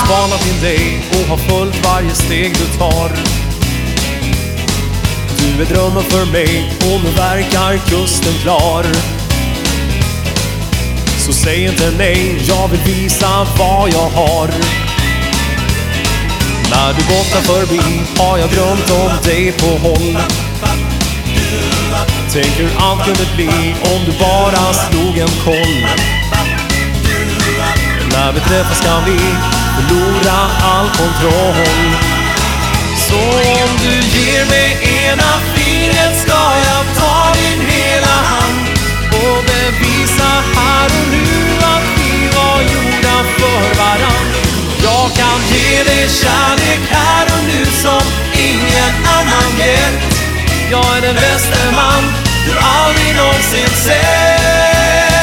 spanat in dig och har följt varje steg du tar. Du är drömmen för mig och nu verkar kusten klar. Så säg inte nej, jag vill visa vad jag har. När du gått förbi har jag drömt om dig på håll. Tänk hur allt kunde bli om du bara slog en koll. När vi träffas kan vi förlora all kontroll. Så om du ger mig ena fingret ska jag ta din hela hand och bevisa här och nu att vi var gjorda för varann. Jag kan ge dig kärlek här och nu som ingen annan gett. Jag är den bästa man du aldrig någonsin sett.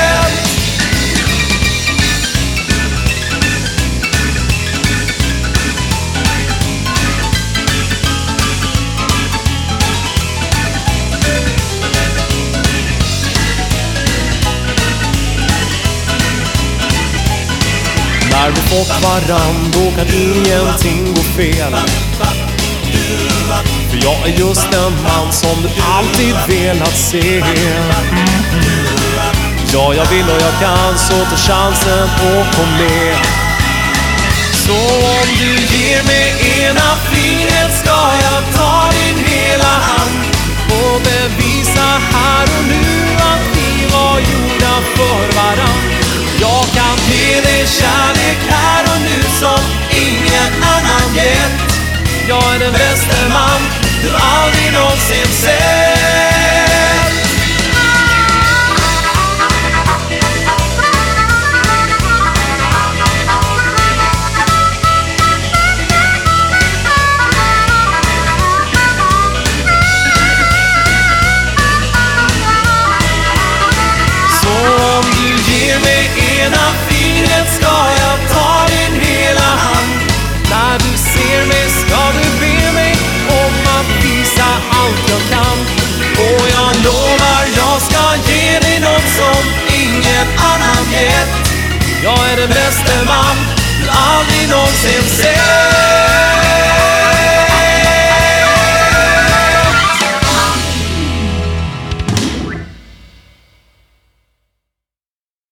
När vi fått varann, då kan ingenting gå fel. För jag är just den man som du alltid velat se. Ja, jag vill och jag kan, så ta chansen och kom med. Så om du ger mig ena fingret ska jag ta din hela hand och bevisa här och nu att vi var gjorda för varann. Jag kan ge dig kärlek här och nu som ingen annan gett. Jag är den bästa man du aldrig någonsin sett. Så om du ger mig ena fingret ska jag ta din hela hand. När du ser mig ska du be mig om att visa allt jag kan. Och jag lovar jag ska ge dig något som ingen annan gett. Jag är den bästa man du aldrig någonsin sett.